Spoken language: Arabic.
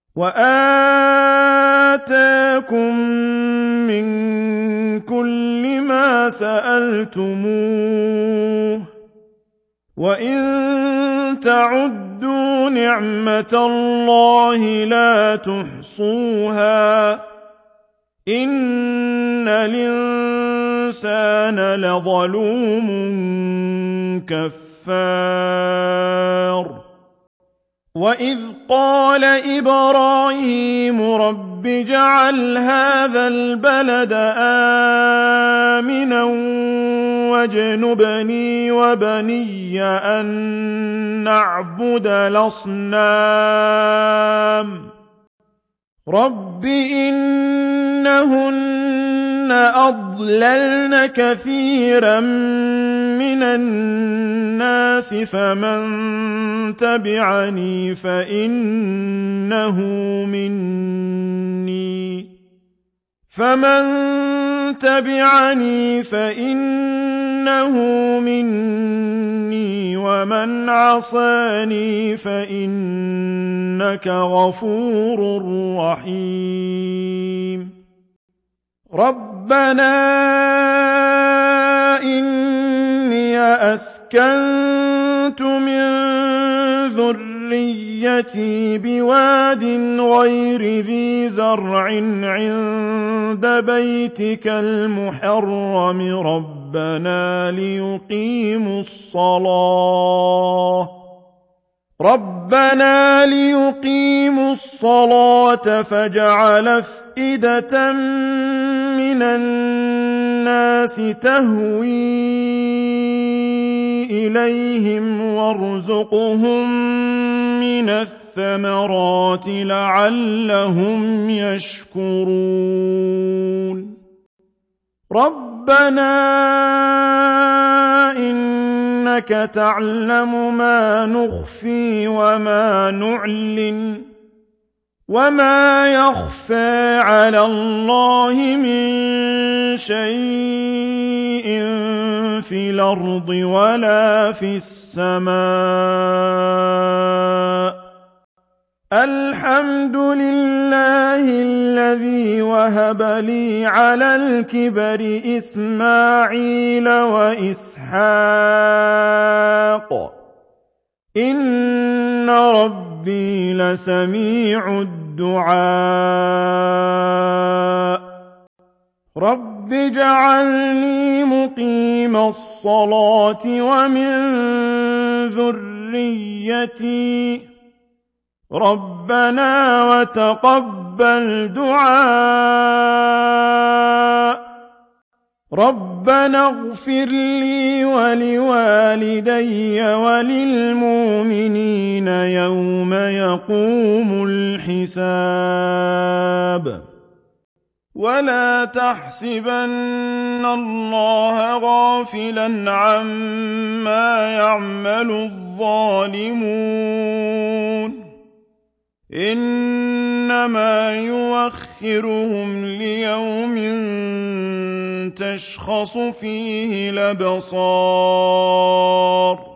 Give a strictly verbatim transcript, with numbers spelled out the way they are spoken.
وَآتَاكُم مِّن كُلِّ مَا سَأَلْتُمُوهُ وَإِن تَعُدُّوا نِعْمَةَ اللَّهِ لَا تُحْصُوهَا ۗ إِنَّ الْإِنسَانَ لَظَلُومٌ كَفَّارٌ وَإِذْ قَالَ إِبْرَاهِيمُ رَبِّ اجْعَلْ هَٰذَا الْبَلَدَ آمِنًا وَاجْنُبْنِي وَبَنِيَّ أَن نَّعْبُدَ الْأَصْنَامَ رَبِّ إِنَّهُنَّ أَضْلَلْنَ كَثِيرًا مِّنَ النَّاسِ فَمَن تَبِعَنِي فَإِنَّهُ مِنِّي فَمَن تَبِعَنِي فَإِنَّهُ مِنِّي وَمَنْ عَصَانِي فَإِنَّكَ غَفُورٌ رَّحِيمٌ رَبَّنَا إِنِّي أَسْكَنتُ مِن ذُرِّيَّتِي بِوَادٍ غَيْرِ ذِي زَرْعٍ عِندَ بَيْتِكَ الْمُحَرَّمِ رَبَّنَا لِيُقِيمُوا الصَّلَاةَ رَبَّنَا لِيُقِيمُوا الصَّلَاةَ فَاجْعَلْ أَفْئِدَةً مِّنَ النَّاسِ تَهْوِي إِلَيْهِمْ وَارْزُقْهُم مِّنَ الثَّمَرَاتِ لَعَلَّهُمْ يَشْكُرُونَ رَبَّنَا إِنَّكَ تَعْلَمُ مَا نُخْفِي وَمَا نُعْلِنُ وَمَا يَخْفَىٰ عَلَى اللَّهِ مِن شَيْءٍ فِي الْأَرْضِ وَلَا فِي السَّمَاءِ الْحَمْدُ لِلَّهِ الَّذِي وَهَبَ لِي عَلَى الْكِبَرِ إِسْمَاعِيلَ وَإِسْحَاقَ إِنَّ رَبِّي لَسَمِيعُ الدُّعَاءِ رَبِّ اجْعَلْنِي مُقِيمَ الصَّلَاةِ وَمِن ذُرِّيَّتِي رَبَّنَا وَتَقَبَّلْ دُعَاءِ رَبَّنَا اغْفِرْ لِي وَلِوَالِدَيَّ وَلِلْمُؤْمِنِينَ يَوْمَ يَقُومُ الْحِسَابُ وَلَا تَحْسَبَنَّ اللَّهَ غَافِلًا عَمَّا يَعْمَلُ الظَّالِمُونَ إِنَّمَا يُؤَخِّرُهُمْ لِيَوْمٍ تَشْخَصُ فِيهِ الْأَبْصَارُ